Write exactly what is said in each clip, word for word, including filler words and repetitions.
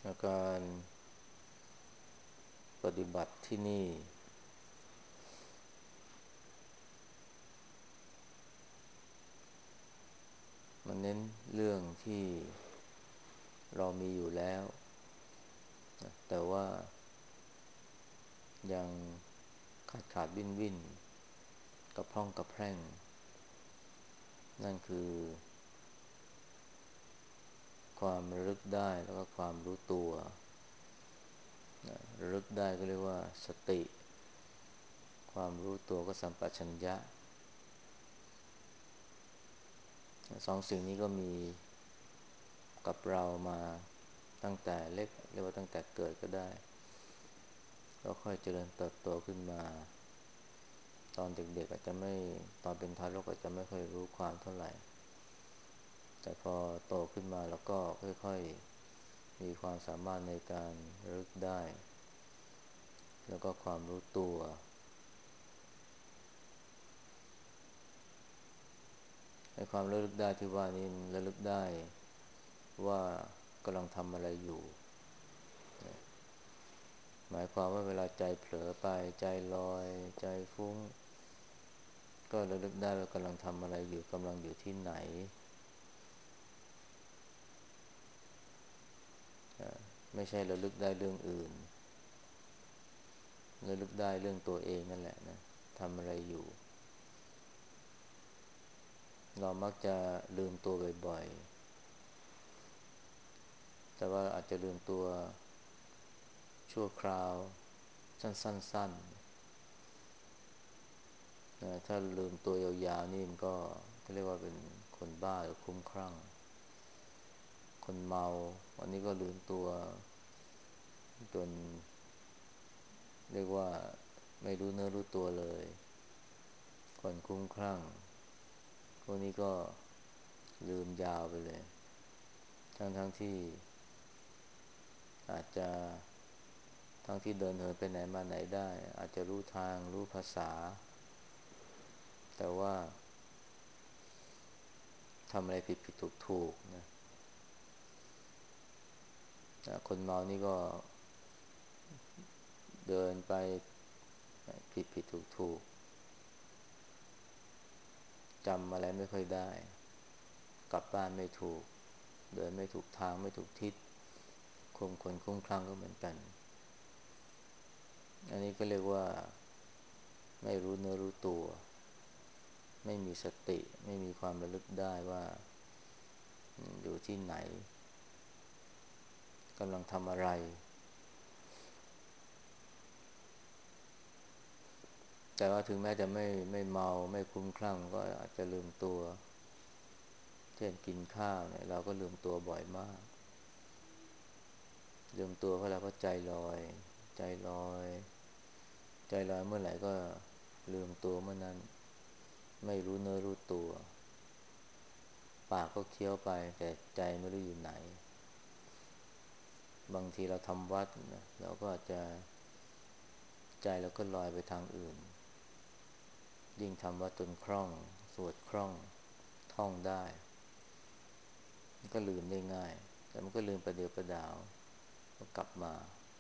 อาการปฏิบัติที่นี่มันเน้นเรื่องที่เรามีอยู่แล้วนะแต่ว่ายังขาดขาดวินวินกระพร่องกระแพร่งนั่นคือความระลึกได้แล้วก็ความรู้ตัวนะระลึกได้ก็เรียกว่าสติความรู้ตัวก็สัมปชัญญะสองสิ่งนี้ก็มีกับเรามาตั้งแต่เล็กเรียกว่าตั้งแต่เกิดก็ได้แล้วค่อยเจริญเติบโตขึ้นมาตอนเด็กๆอาจจะไม่ตอนเป็นทารกอาจจะไม่ค่อยรู้ความเท่าไหร่แต่พอโตขึ้นมาแล้วก็ค่อยๆมีความสามารถในการระลึกได้แล้วก็ความรู้ตัวในความระลึกได้ที่ว่านี้ระลึกได้ว่ากำลังทำอะไรอยู่หมายความว่าเวลาใจเผลอไปใจลอยใจฟุ้งก็ระลึกได้ว่ากำลังทำอะไรอยู่กำลังอยู่ที่ไหนไม่ใช่ระลึกได้เรื่องอื่นระลึกได้เรื่องตัวเองนั่นแหละนะทำอะไรอยู่เรามักจะลืมตัวบ่อยๆแต่ว่าอาจจะลืมตัวชั่วคราวสั้นๆนะถ้าลืมตัวยาวๆนี่มันก็เรียกว่าเป็นคนบ้าหรือคลุ้มคลั่งคนเมาวันนี้ก็ลืมตัวจนเรียกว่าไม่รู้เนื้อรู้ตัวเลยคนคลุ้มคลั่งพวกนี้ก็ลืมยาวไปเลยทั้งๆที่อาจจะทั้งที่เดินเหินไปไหนมาไหนได้อาจจะรู้ทางรู้ภาษาแต่ว่าทำอะไรผิดผิดถูกถูกนะคนเมานี่ก็เดินไปผิดผิดถูกถูกจำอะไรไม่ค่อยได้กลับบ้านไม่ถูกเดินไม่ถูกทางไม่ถูกทิศคงคนคลุ้มคลั่งก็เหมือนกันอันนี้ก็เรียกว่าไม่รู้เนื้อรู้ตัวไม่มีสติไม่มีความระลึกได้ว่าอยู่ที่ไหนกำลังทำอะไรแต่ว่าถึงแม้จะไม่ไม่เมาไม่คลุ้มคลั่งก็อาจจะลืมตัวเช่นกินข้าวเนี่ยเราก็ลืมตัวบ่อยมากลืมตัวเพราะอะไรเพราะใจลอยใจลอยใจลอยเมื่อไหร่ก็ลืมตัวเมื่อนั้นไม่รู้เนื้อรู้ตัวปากก็เคี้ยวไปแต่ใจไม่รู้อยู่ไหนบางทีเราทำวัดนะเราก็อาจจะใจเราก็ลอยไปทางอื่นยิ่งทำวัดจนคล่องสวดคล่องท่องได้มันก็ลืมได้ง่ายแต่มันก็ลืมประเดี๋ยวประดาวก็กลับมา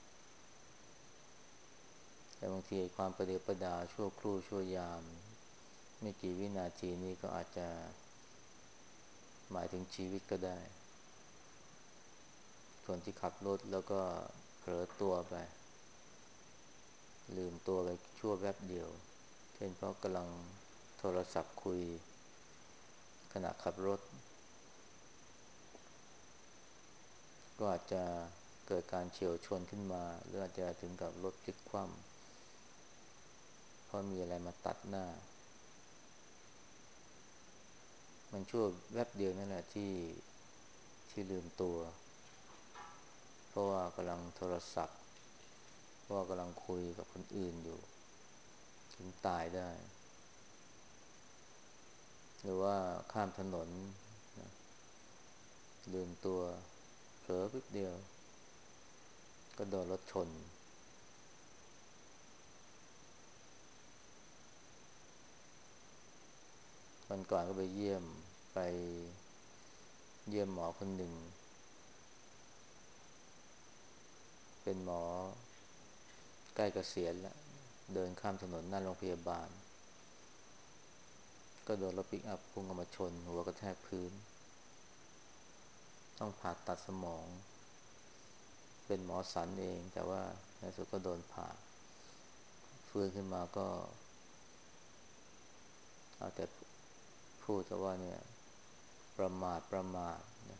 แต่บางทีความประเดี๋ยวประดาวชั่วครู่ชั่วยามไม่กี่วินาทีนี้ก็อาจจะหมายถึงชีวิตก็ได้คนที่ขับรถแล้วก็เผลอตัวไปลืมตัวไปชั่วแวบเดียวเช่นเพราะกำลังโทรศัพท์คุยขณะขับรถก็อาจจะเกิดการเฉี่ยวชนขึ้นมาหรืออาจจะถึงกับรถพลิกคว่ำเพราะมีอะไรมาตัดหน้ามันชั่วแวบเดียวนั่นแหละที่ที่ลืมตัวเพราะว่ากำลังโทรศัพท์เพราะว่ากำลังคุยกับคนอื่นอยู่ถึงตายได้หรือว่าข้ามถนนนะลืมตัวเผลอแป๊บเดียวก็โดนรถชนวันก่อนก็ไปเยี่ยมไปเยี่ยมหมอคนหนึ่งเป็นหมอใกล้เกษียณแล้วเดินข้ามถนนหน้าโรงพยาบาลก็โดนรถปิกอัพพุ่งเข้ามาชนหัวกระแทกพื้นต้องผ่าตัดสมองเป็นหมอสันเองแต่ว่าในสุดก็โดนผ่าฟื้นขึ้นมาก็เอาแต่พูดแต่ว่าเนี่ยประมาทประมาทนะ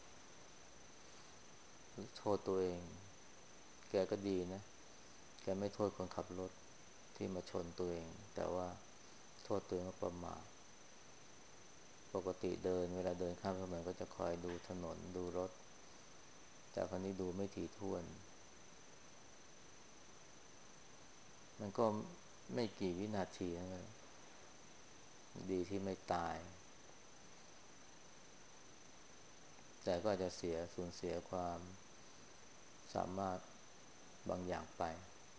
โทษตัวเองแกก็ดีนะแกไม่โทษคนขับรถที่มาชนตัวเองแต่ว่าโทษตัวเองว่าประมาทปกติเดินเวลาเดินข้ามถนนก็จะคอยดูถนนดูรถแต่ครั้นี้ดูไม่ถี่ถ้วนมันก็ไม่กี่วินาทีนะดีที่ไม่ตายแต่ก็อาจจะเสียสูญเสียความสามารถบางอย่างไป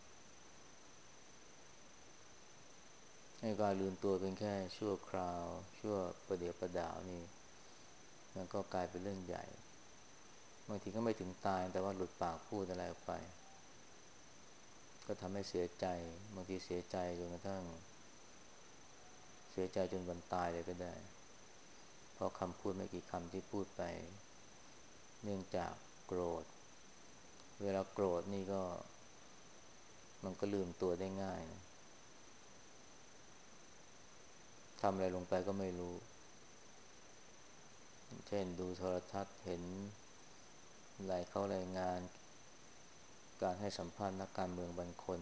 ให้การลืมตัวเป็นแค่ชั่วคราวชั่วประเดี๋ยวประดาวนี่มันก็กลายเป็นเรื่องใหญ่บางทีก็ไม่ถึงตายแต่ว่าหลุดปากพูดอะไรออกไปก็ทำให้เสียใจบางทีเสียใจจนกระทั่งเสียใจจนวันตายเลยก็ได้เพราะคำพูดไม่กี่คำที่พูดไปเนื่องจากโกรธเวลาโกรธนี่ก็มันก็ลืมตัวได้ง่ายนะทำอะไรลงไปก็ไม่รู้เช่นดูโทรทัศน์เห็นรายเขารายงานการให้สัมภาษณ์นักการเมืองบางคน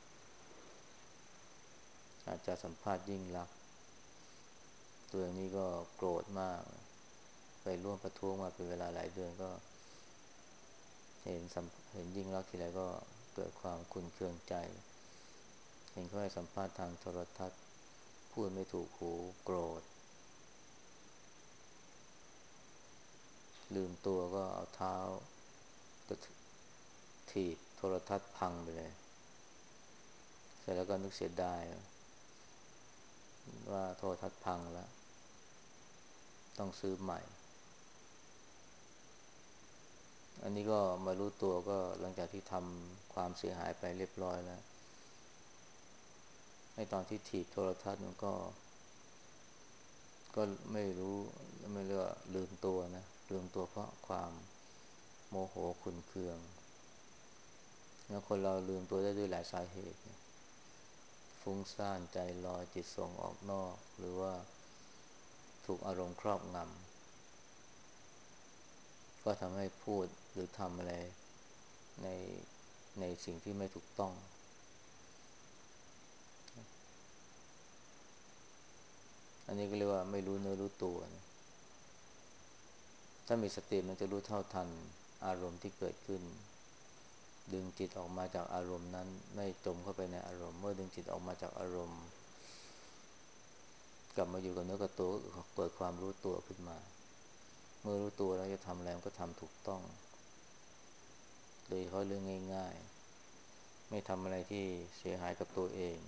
อาจจะสัมภาษณ์ยิ่งลักษณ์ตัวอย่างนี้ก็โกรธมากไปร่วมประท้วงมาเป็นเวลาหลายเดือนก็เห็นสัมเห็นยิ่งลักษณ์ทีไรก็เกิดความขุ่นเคืองใจเห็นเขาให้สัมภาษณ์ทางโทรทัศน์พูดไม่ถูกหูโกรธลืมตัวก็เอาเท้ากระถีบโทรทัศน์พังไปเลยเสร็จแล้วก็นึกเสียดายว่าโทรทัศน์พังแล้วต้องซื้อใหม่อันนี้ก็มารู้ตัวก็หลังจากที่ทำความเสียหายไปเรียบร้อยแล้วในตอนที่ถีบโทรทัศน์มันก็ก็ไม่รู้ไม่เรียกว่าลืมตัวนะลืมตัวเพราะความโมโหขุ่นเคืองแล้วคนเราลืมตัวได้ด้วยหลายสาเหตุฟุ้งซ่านใจลอยจิตส่งออกนอกหรือว่าถูกอารมณ์ครอบงำก็ทำให้พูดหรือทำอะไรในในสิ่งที่ไม่ถูกต้องอันนี้ก็เรียกว่าไม่รู้เนื้อรู้ตัวนะถ้ามีสติมันจะรู้เท่าทันอารมณ์ที่เกิดขึ้นดึงจิตออกมาจากอารมณ์นั้นไม่จมเข้าไปในอารมณ์เมื่อดึงจิตออกมาจากอารมณ์กลับมาอยู่กับเนื้อกับตัวก็เกิดความรู้ตัวขึ้นมาเมื่อรู้ตัวแล้วจะทำอะไรมันก็ทำถูกต้องโดยเฉพาะเรื่องง่ายๆไม่ทำอะไรที่เสียหายกับตัวเอง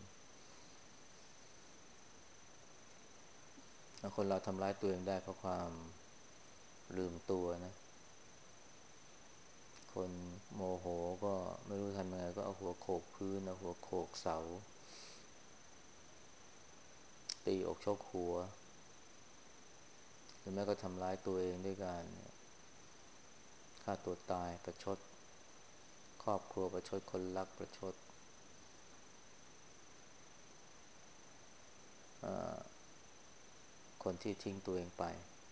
คนเราทำร้ายตัวเองได้เพราะความลืมตัวนะคนโมโหก็ไม่รู้ทำยังไงก็เอาหัวโขกพื้นเอาหัวโขกเสาตีอกชกหัวหรือแม้ก็ทำร้ายตัวเองด้วยการฆ่าตัวตายประชดครอบครัวประชดคนรักประชดคนที่ทิ้งตัวเองไป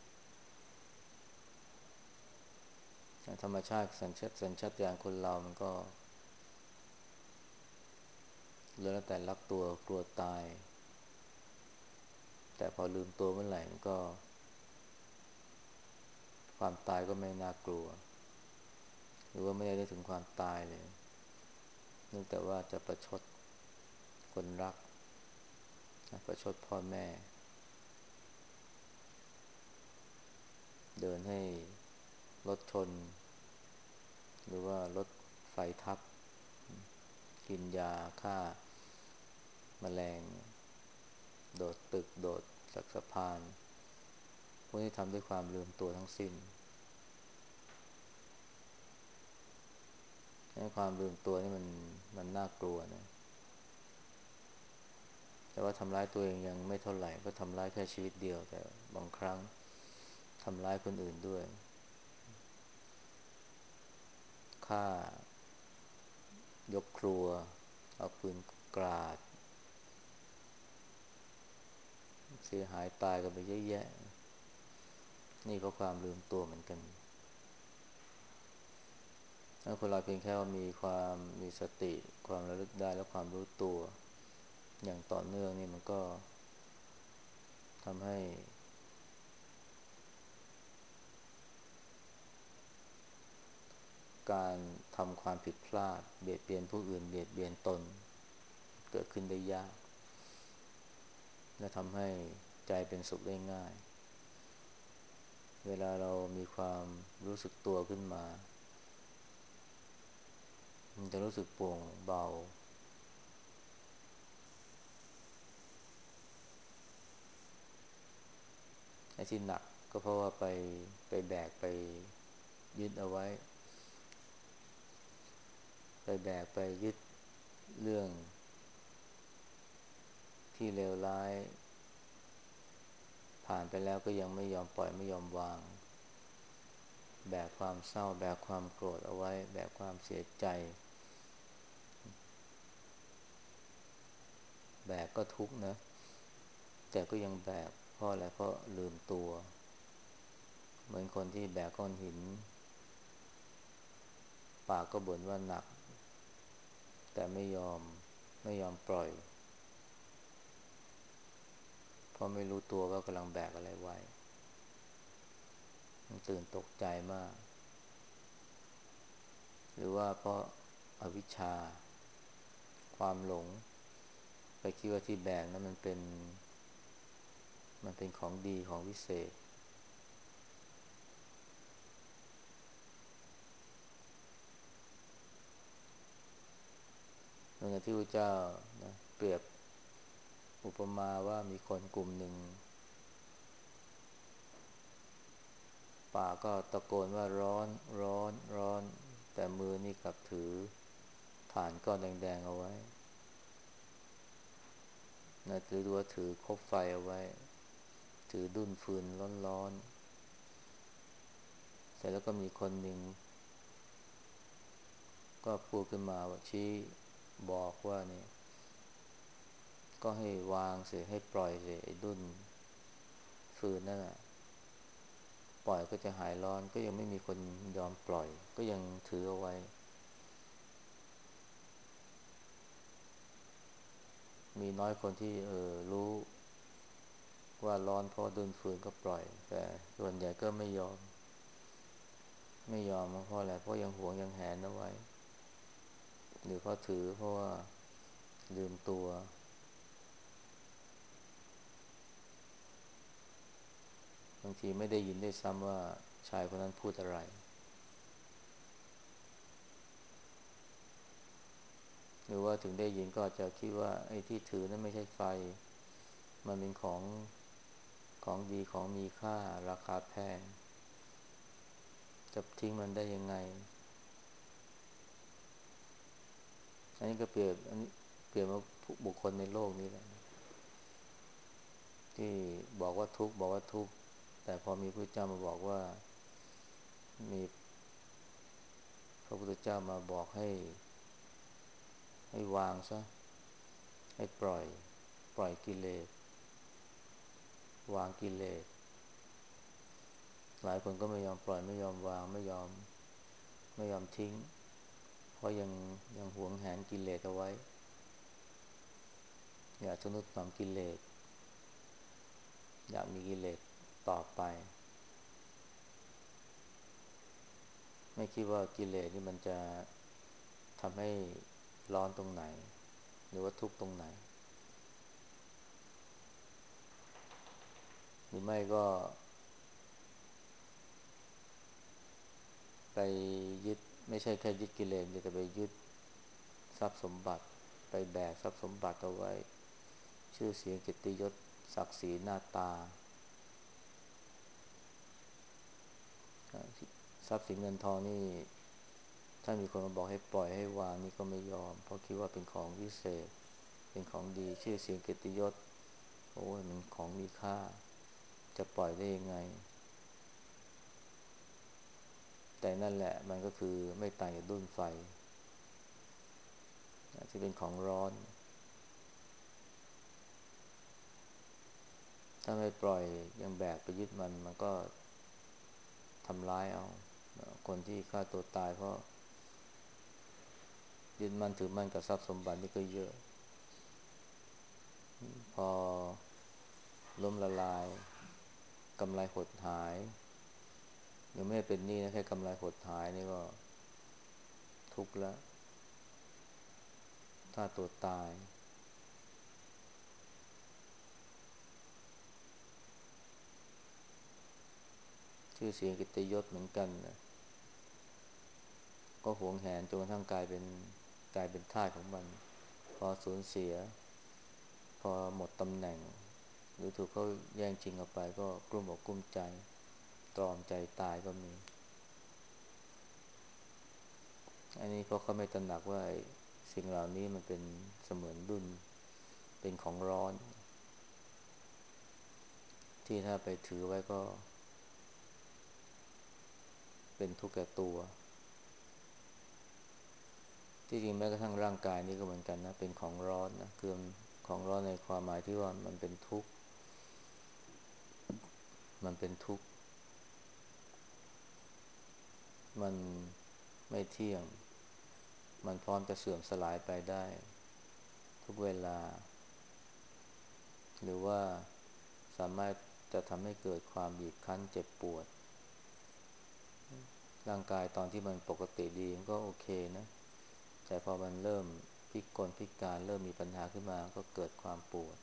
ธรรมชาติสัญชาตสัญชาตญาณคนเรามันก็แล้วแต่รักตัวกลัวตายแต่พอลืมตัวเมื่อไหร่มันก็ความตายก็ไม่น่ากลัวหรือว่าไม่ได้นึกถึงความตายเลยนึกแต่ว่าจะประชดคนรักประชดพ่อแม่เดินให้รถชนหรือว่ารถไฟทับกินยาฆ่าแมลงโดดตึกโดดจากสะพานพวกนี้ทำด้วยความลืมตัวทั้งสิ้นความลืมตัวนี่มันมันน่ากลัวนะแต่ว่าทำร้ายตัวเองยังไม่เท่าไหร่ก็ทำร้ายแค่ชีวิตเดียวแต่บางครั้งทำร้ายคนอื่นด้วยฆ่ายกครัวเอาปืนกราดเสียหายตายกันไปเยอะแยะนี่เพราะความลืมตัวเหมือนกันถ้าคนเราเพียงแค่ว่ามีความมีสติความระลึกได้และความรู้ตัวอย่างต่อเนื่องนี่มันก็ทำให้การทำความผิดพลาดเบียดเบียนผู้อื่นเบียดเบียนตนเกิดขึ้นได้ยากและทำให้ใจเป็นสุขได้ง่ายเวลาเรามีความรู้สึกตัวขึ้นมามันจะรู้สึกโปร่งเบาไอ้ที่หนักก็เพราะว่าไปไปแบกไปยึดเอาไว้ไปแบกไปยึดเรื่องที่เลวร้ายผ่านไปแล้วก็ยังไม่ยอมปล่อยไม่ยอมวางแบกความเศร้าแบกความโกรธเอาไว้แบกความเสียใจแบกก็ทุกข์นะแต่ก็ยังแบกเพราะอะไรเพราะลืมตัวเหมือนคนที่แบกก้อนหินปากก็บ่นว่าหนักแต่ไม่ยอมไม่ยอมปล่อยเพราะไม่รู้ตัวว่ากำลังแบกอะไรไว้มันตื่นตกใจมากหรือว่าเพราะอวิชชาความหลงไปคิดว่าที่แบกนั้นมันเป็นมันเป็นของดีของวิเศษเหมือนกับที่พระเจ้านะเปรียบอุปมาว่ามีคนกลุ่มหนึ่งป่ากก็ตะโกนว่าร้อนร้อนร้อนแต่มือนี่กลับถือถ่านก้อนแดงๆเอาไว้นะถือดูว่าถือคบไฟเอาไว้ถือดุ้นฟืนร้อนๆเสร็จแล้วก็มีคนหนึ่งก็พูดขึ้นมาว่าชี้บอกว่าเนี่ยก็ให้วางเสียให้ปล่อยเสียไอ้ดุ้นฟืนนั่นแหละปล่อยก็จะหายร้อนก็ยังไม่มีคนยอมปล่อยก็ยังถือเอาไว้มีน้อยคนที่เออรู้ว่าร้อนเพราะดุ้นฟืนก็ปล่อยแต่ส่วนใหญ่ก็ไม่ยอมไม่ยอมเพราะอะไรเพราะยังหวงยังแหนเอาไว้หรือเพราะถือเพราะว่าลืมตัวบางทีไม่ได้ยินได้ซ้ำว่าชายคนนั้นพูดอะไรหรือว่าถึงได้ยินก็อาจจะคิดว่าไอ้ที่ถือนั้นไม่ใช่ไฟมันเป็นของของดีของมีค่าราคาแพงจะทิ้งมันได้ยังไงอันนี้ก็เปรียบอันนี้เปรียบว่าบุคคลในโลกนี้แหละที่บอกว่าทุกข์บอกว่าทุกข์แต่พอมีพระเจ้ามาบอกว่ามีพระพุทธเจ้ามาบอกให้ให้วางซะให้ปล่อยปล่อยกิเลสวางกิเลสหลายคนก็ไม่ยอมปล่อยไม่ยอมวางไม่ยอมไม่ยอมทิ้งเพราะยังยังหวงแหนกิเลสเอาไว้อยากทนุถนอมกิเลสอยากมีกิเลสต่อไปไม่คิดว่ากิเลสนี่มันจะทำให้ร้อนตรงไหนหรือว่าทุกข์ตรงไหนหรือไม่ก็ไปยึดไม่ใช่แค่ยึดกิเลสแต่ไปยึดทรัพย์สมบัติไปแบกทรัพย์สมบัติเอาไว้ชื่อเสียงเกียรติยศศักดิ์ศรีหน้าตาทรัพย์สินเงินทองนี่ถ้ามีคนมาบอกให้ปล่อยให้วางนี่ก็ไม่ยอมเพราะคิดว่าเป็นของวิเศษเป็นของดีชื่อเสียงเกียรติยศโอ้ยมันของมีค่าจะปล่อยได้ยังไงแต่นั่นแหละมันก็คือไม่ต่างจากดุ้นไฟที่เป็นของร้อนถ้าไม่ปล่อยยังแบกไปยึดมันมันก็ทำร้ายเอาคนที่ฆ่าตัวตายเพราะยึดมั่นถือมั่นกับทรัพย์สมบัตินี่ก็เยอะพอล้มละลายกำไรหดหายยังไม่เป็นหนี้นะแค่กำไรหดหายนี่ก็ทุกข์แล้วถ้าตัวตายชื่อเสียงกิตยศเหมือนกันนะก็หวงแหนจนกระทั่งกลายเป็นกลายเป็นทาสของมันพอสูญเสียพอหมดตำแหน่งหรือถูกเขาแย่งชิงเอาไปก็กลุ้มอกกลุ้มใจตรอมใจตายก็มีอันนี้เพราะเขาไม่ตระหนักว่าสิ่งเหล่านี้มันเป็นเสมือนดุลเป็นของร้อนที่ถ้าไปถือไว้ก็เป็นทุกข์แก่ตัวที่จริงแม้กระทั่งร่างกายนี้ก็เหมือนกันนะเป็นของร้อนนะคือของร้อนในความหมายที่ว่ามันเป็นทุกข์มันเป็นทุกข์มันไม่เที่ยงมันพร้อมจะเสื่อมสลายไปได้ทุกเวลาหรือว่าสามารถจะทำให้เกิดความบีบคั้นเจ็บปวดร่างกายตอนที่มันปกติดีมันก็โอเคนะแต่พอมันเริ่มพิกลพิการเริ่มมีปัญหาขึ้นมาก็เกิดความปวด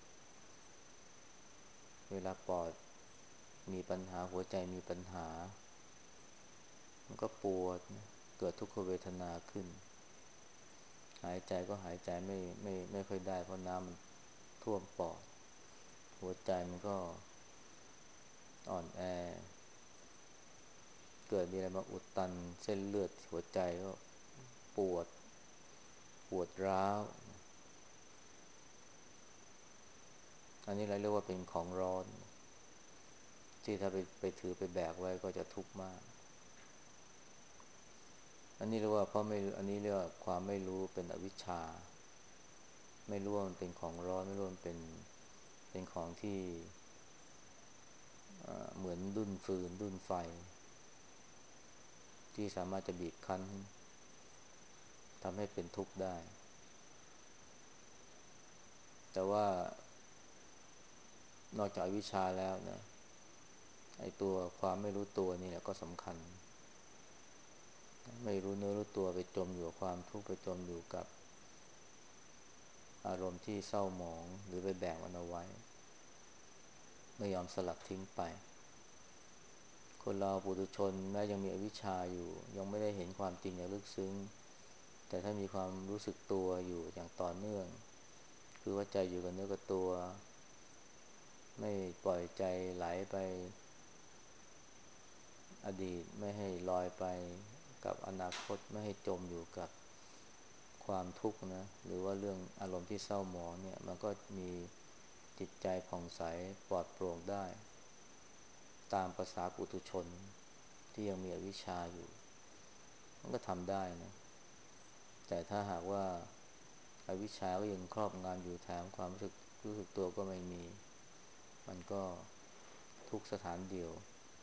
เวลาปอดมีปัญหาหัวใจมีปัญหามันก็ปวดเกิดทุกขเวทนาขึ้นหายใจก็หายใจไม่ไม่ไม่ค่อยได้เพราะน้ำมันท่วมปอดหัวใจมันก็อ่อนแอเกิดมีอะไรมาอุดตันเส้นเลือดหัวใจก็ปวดปวดร้าวอันนี้เราเรียกว่าเป็นของร้อนที่ถ้าไปไปถือไปแบกไว้ก็จะทุกข์มากอันนี้เรียกว่าเพราะไม่อันนี้เรียกว่าความไม่รู้เป็นอวิชชาไม่รู้ว่ามันเป็นของร้อนไม่รู้ว่ามันเป็นเป็นของที่เหมือนดุ้นฟืนดุ้นไฟที่สามารถจะบีบคั้นทำให้เป็นทุกข์ได้แต่ว่านอกจากอวิชชาแล้วนะไอ้ตัวความไม่รู้ตัวนี่แหละก็สำคัญไม่รู้เนื้อรู้ตัวไปจมอยู่กับความทุกข์ไปจมอยู่กับอารมณ์ที่เศร้าหมองหรือไปแบกมันเอาไว้ไม่ยอมสลัดทิ้งไปคนเราปุถุชนแม้ยังมีอวิชชาอยู่ยังไม่ได้เห็นความจริงอย่างลึกซึ้งแต่ถ้ามีความรู้สึกตัวอยู่อย่างต่อเนื่องคือว่าใจอยู่กับเนื้อกับตัวไม่ปล่อยใจไหลไปอดีตไม่ให้ลอยไปกับอนาคตไม่ให้จมอยู่กับความทุกข์นะหรือว่าเรื่องอารมณ์ที่เศร้าหมองเนี่ยมันก็มีจิตใจผ่องใสปลอดโปร่งได้ตามภาษาปุถุชนที่ยังมีอวิชชาอยู่มันก็ทำได้นะแต่ถ้าหากว่าอวิชชาก็ยังครอบงำอยู่แถมความรู้สึกรู้สึกตัวก็ไม่มีมันก็ทุกสถานเดียว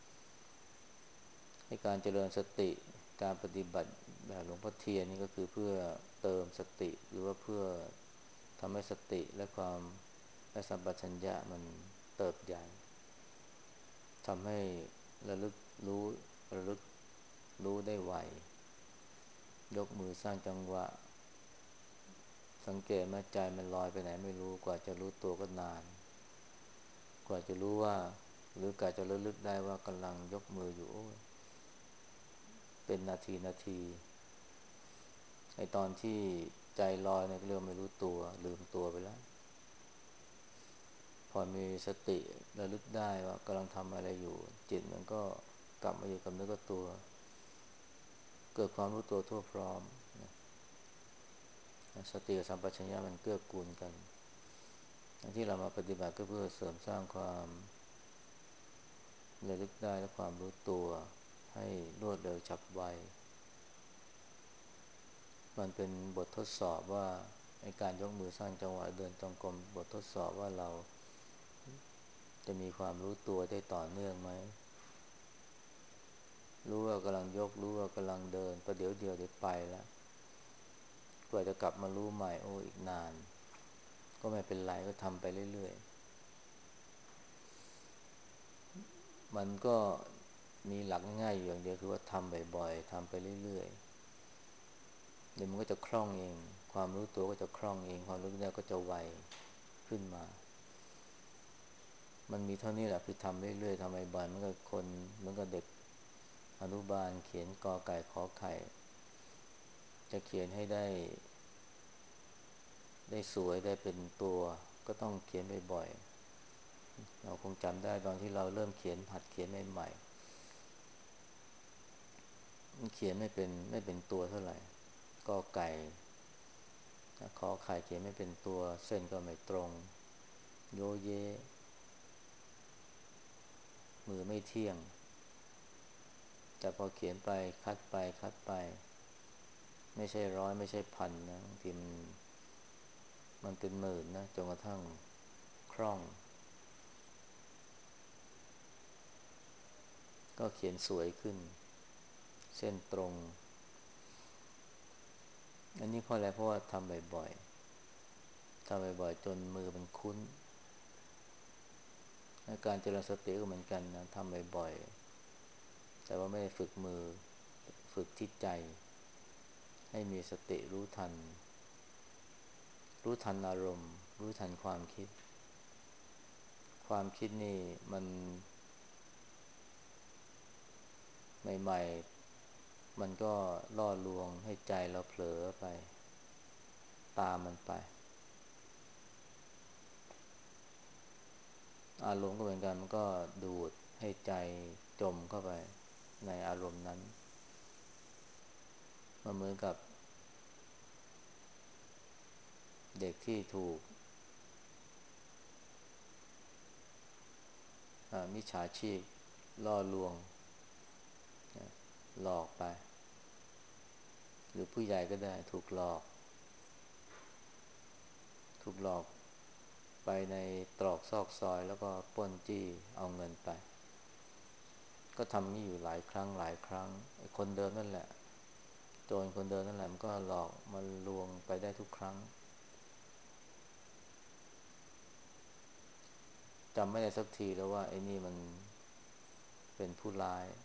ให้การเจริญสติการปฏิบัติแบบหลวงพ่อเทียนนี่ก็คือเพื่อเติมสติหรือว่าเพื่อทำให้สติและความและสัมปชัญญะมันเติบใหญ่ทำให้ระลึกรู้ระลึกรู้ได้ไวยกมือสร้างจังหวะสังเกตแม้ใจมันลอยไปไหนไม่รู้กว่าจะรู้ตัวก็นานกว่าจะรู้ว่าหรือกว่าจะระลึกได้ว่ากำลังยกมืออยู่เป็นนาทีนาทีไอตอนที่ใจลอยเนี่ยก็เรียกไม่รู้ตัวลืมตัวไปแล้วพอมีสติระลึกได้ว่ากำลังทำอะไรอยู่จิตมันก็กลับมาอยู่กับเนื้อกับตัวเกิดความรู้ตัวทั่วพร้อมนะสติกับสัมปชัญญะมันเกื้อกูลกันที่เรามาปฏิบัติก็เพื่อเสริมสร้างความระลึกได้และความรู้ตัวให้รวดเร็วฉับไวมันเป็นบททดสอบว่าในการยกมือสร้างจังหวะเดินจงกรมบททดสอบว่าเราจะมีความรู้ตัวได้ต่อเนื่องไหมรู้ว่ากำลังยกรู้ว่ากำลังเดินประเดี๋ยวเดียวเดี๋ยวไปแล้วกว่าจะกลับมารู้ใหม่โอ้อีกนานก็ไม่เป็นไรก็ทำไปเรื่อยๆมันก็มีหลักง่ายๆอยู่อย่างเดียวคือว่าทำบ่อยๆทำไปเรื่อยๆเดี๋ยวมันก็จะคล่องเองความรู้ตัวก็จะคล่องเองความรู้ได้ก็จะไวขึ้นมามันมีเท่านี้แหละคือทำเรื่อยๆทำบ่อยๆมันก็คนเหมือนกับเด็กอนุบาลเขียนกอไก่ขอไข่จะเขียนให้ได้ได้สวยได้เป็นตัวก็ต้องเขียนบ่อยๆเราคงจำได้ตอนที่เราเริ่มเขียนหัดเขียนใหม่ๆเขียนไม่เป็นไม่เป็นตัวเท่าไหร่กอไก่ขอไข่เขียนไม่เป็นตัวเส้นก็ไม่ตรงโยเยมือไม่เที่ยงแต่พอเขียนไปคัดไปคัดไปไม่ใช่ร้อยไม่ใช่พันนะบางทีมันมันเป็นหมื่นนะจนกระทั่งคล่องก็เขียนสวยขึ้นเส้นตรงอันนี้เพราะอะไรเพราะว่าทำบ่อยๆทำบ่อยๆจนมือมันคุ้นการเจริญสติก็เหมือนกันนะทำบ่อยๆแต่ว่าไม่ได้ฝึกมือฝึกที่ใจให้มีสติรู้ทันรู้ทันอารมณ์รู้ทันความคิดความคิดนี่มันใหม่ๆมันก็ล่อลวงให้ใจเราเผลอไปตามมันไปอารมณ์ก็เหมือนกันมันก็ดูดให้ใจจมเข้าไปในอารมณ์นั้นมันเหมือนกับเด็กที่ถูกมิจฉาชีพล่อลวงหลอกไปหรือผู้ใหญ่ก็ได้ถูกหลอกถูกหลอกไปในตรอกซอกซอยแล้วก็ปล้นจี้เอาเงินไปก็ทำนี่อยู่หลายครั้งหลายครั้งไอ้คนเดิมนั่นแหละโจรคนเดิมนั่นแหละมันก็หลอกมันลวงไปได้ทุกครั้งจำไม่ได้สักทีแล้วว่าไอ้นี่มันเป็นผู้ร้าย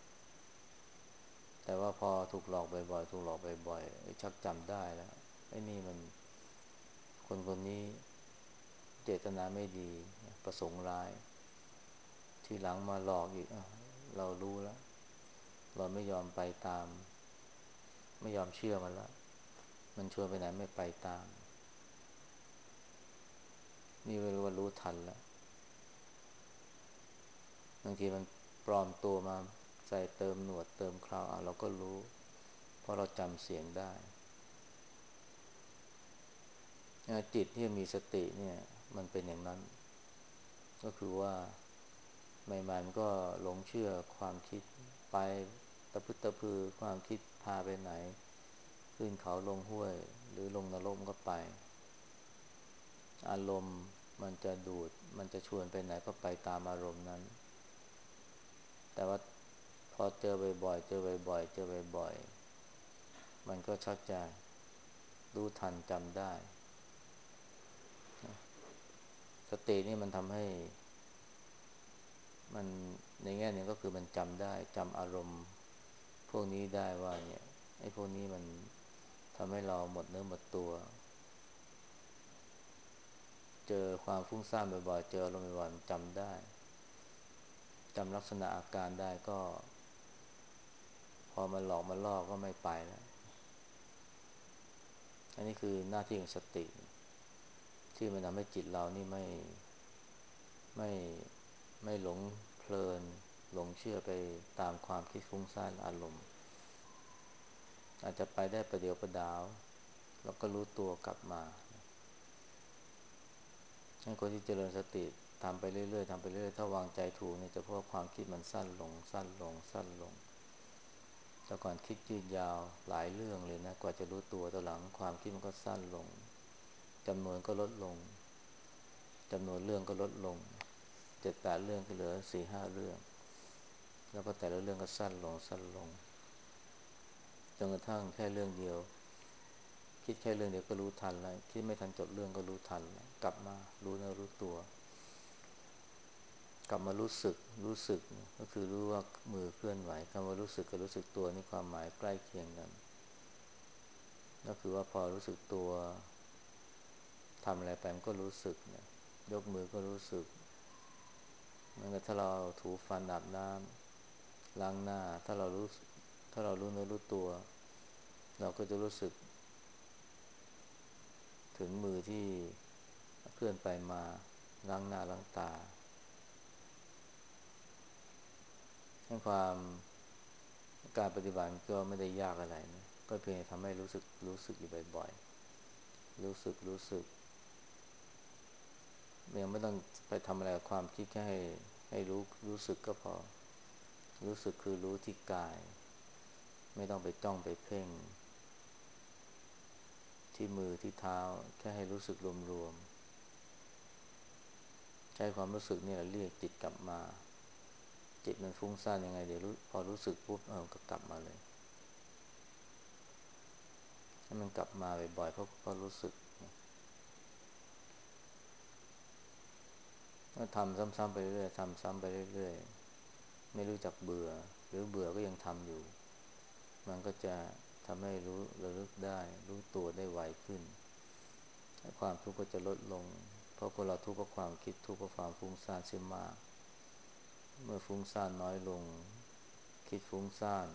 แต่ว่าพอถูกหลอกบ่อยๆถูกหลอกบ่อยๆชักจำได้แล้วไอ้นี่มันคนคนนี้เจตนาไม่ดีประสงค์ร้ายทีหลังมาหลอกอีกเรารู้แล้วเราไม่ยอมไปตามไม่ยอมเชื่อมันแล้วมันชวนไปไหนไม่ไปตามนี่เรียกว่ารู้ทันแล้วบางทีมันปลอมตัวมาใส่เติมหนวดเติมเคราอ่ะเราก็รู้เพราะเราจำเสียงได้จิตที่มีสติเนี่ยมันเป็นอย่างนั้นก็คือว่าใหม่ๆมันก็หลงเชื่อความคิดไปตะพึดตะพือความคิดพาไปไหนขึ้นเขาลงห้วยหรือลงนรกมันก็ไปอารมณ์มันจะดูดมันจะชวนไปไหนก็ไปตามอารมณ์นั้นแต่ว่าพอเจอบ่อยๆเจอบ่อยๆเจอบ่อยๆมันก็ชักจะรู้ทันจำได้สตินี่มันทำให้มันในแง่หนึ่งก็คือมันจำได้จำอารมณ์พวกนี้ได้ว่าเนี่ยไอ้พวกนี้มันทำให้เราหมดเนื้อหมดตัวเจอความฟุ้งซ่านบ่อยๆเจออารมณ์บ่อยๆมันจำได้จำลักษณะอาการได้ก็พอมันหลอกมันล่อก็ไม่ไปแล้วอันนี้คือหน้าที่ของสติที่มันทำให้จิตเรานี่ไม่ไม่ไม่หลงเพลินหลงเชื่อไปตามความคิดฟุ้งซ่านอารมณ์อาจจะไปได้ประเดี๋ยวประดาวแล้วก็รู้ตัวกลับมาให้คนที่เจริญสติทำไปเรื่อยๆทำไปเรื่อยๆถ้าวางใจถูกเนี่ยจะพบว่าความคิดมันสั้นลงสั้นลงสั้นลงแต่ก่อนคิดยืดยาวหลายเรื่องเลยนะกว่าจะรู้ตัวตอนหลังความคิดมันก็สั้นลงจำนวนก็ลดลงจำนวนเรื่องก็ลดลงเจ็ดแปดเรื่องก็เหลือสี่ห้าเรื่องแล้วก็แต่ละเรื่องก็สั้นลงสั้นลงจนกระทั่งแค่เรื่องเดียวคิดแค่เรื่องเดียวก็รู้ทันแล้วคิดไม่ทันจบเรื่องก็รู้ทันแล้วกลับมารู้เนื้อรู้ตัวกลับมารู้สึกรู้สึกก็คือรู้ว่ามือเคลื่อนไหวคำว่ารู้สึกกับรู้สึกตัวนี่ความหมายใกล้เคียงกันก็คือว่าพอรู้สึกตัวทำอะไรไปมันก็รู้สึกเนี่ยยกมือก็รู้สึกเหมือนกับถ้าเราถูฟันอาบน้ำล้างหน้าถ้าเรารู้ถ้าเรารู้เนื้อรู้ตัวเราก็จะรู้สึกถึงมือที่เคลื่อนไปมาล้างหน้าล้างตาให้ความการปฏิบัติก็ไม่ได้ยากอะไรนะก็เพียงทำให้รู้สึกรู้สึกอยู่บ่อยๆรู้สึกรู้สึกยังไม่ต้องไปทำอะไรกับความคิดแค่ให้ให้รู้รู้สึกก็พอรู้สึกคือรู้ที่กายไม่ต้องไปจ้องไปเพ่งที่มือที่เท้าแค่ให้รู้สึกรวมๆใช้ความรู้สึกนี่แหละเรียกจิตกลับมาจิตมันฟุ้งซ่านยังไงเดี๋ยวรู้พอรู้สึกปุ๊บเออก็กลับมาเลยให้มันกลับมาบ่อยๆเพราะเพราะรู้สึกก็ทำซ้ำๆไปเรื่อยๆทำซ้ำไปเรื่อยๆไม่รู้จักเบื่อหรือเบื่อก็ยังทำอยู่มันก็จะทำให้รู้ระลึกได้รู้ตัวได้ไวขึ้นความทุกข์ก็จะลดลงเพราะคนเราทุกข์เพราะความคิดทุกข์เพราะความฟุ้งซ่านเสียมากเมื่อฟุ้งซ่านน้อยลงคิดฟุ้งซ่าน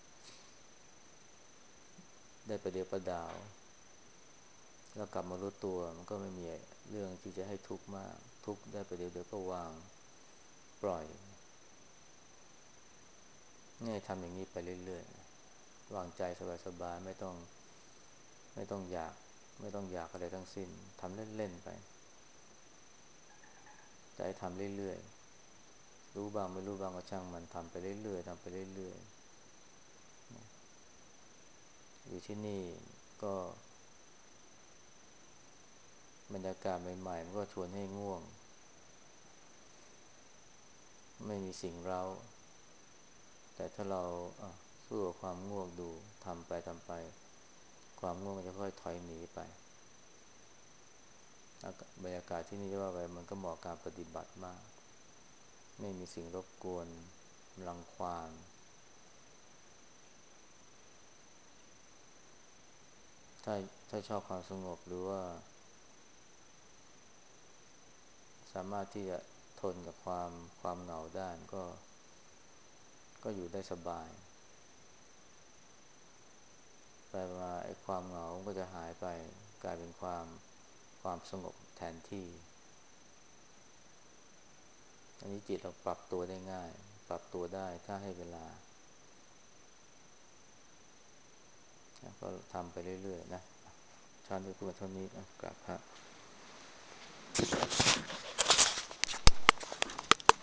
ได้ประเดี๋ยวประดาวแล้วกลับมารู้ตัวมันก็ไม่มีเรื่องที่จะให้ทุกข์มากทุกข์ได้ประเดี๋ยวเดี๋ยวก็วางปล่อยเนี่ยทำอย่างนี้ไปเรื่อยๆวางใจสบายๆไม่ต้องไม่ต้องอยากไม่ต้องอยากอะไรทั้งสิ้นทำเล่นๆไปใจทำเรื่อยๆรู้บ้างไม่รู้บ้างก็ช่างมันทำไปเรื่อยๆทำไปเรื่อยๆอยู่ที่นี่ก็บรรยากาศใหม่ๆมันก็ชวนให้ง่วงไม่มีสิ่งเร้าแต่ถ้าเราสู้กับความง่วงดูทำไปทำไปความง่วงก็จะค่อยถอยหนีไปบรรยากาศที่นี่จะว่าไปมันก็เหมาะกับการปฏิบัติมากไม่มีสิ่งรบกวนรังควานถ้าถ้าชอบความสงบหรือว่าสามารถที่จะทนกับความความเหงาได้ก็ก็อยู่ได้สบายไปมาไอ้ความเหงาก็จะหายไปกลายเป็นความความสงบแทนที่อันนี้จิตเราปรับตัวได้ง่ายปรับตัวได้ถ้าให้เวลาก็ทำไปเรื่อยๆนะชาตินี้พูดเท่านี้กราบพระ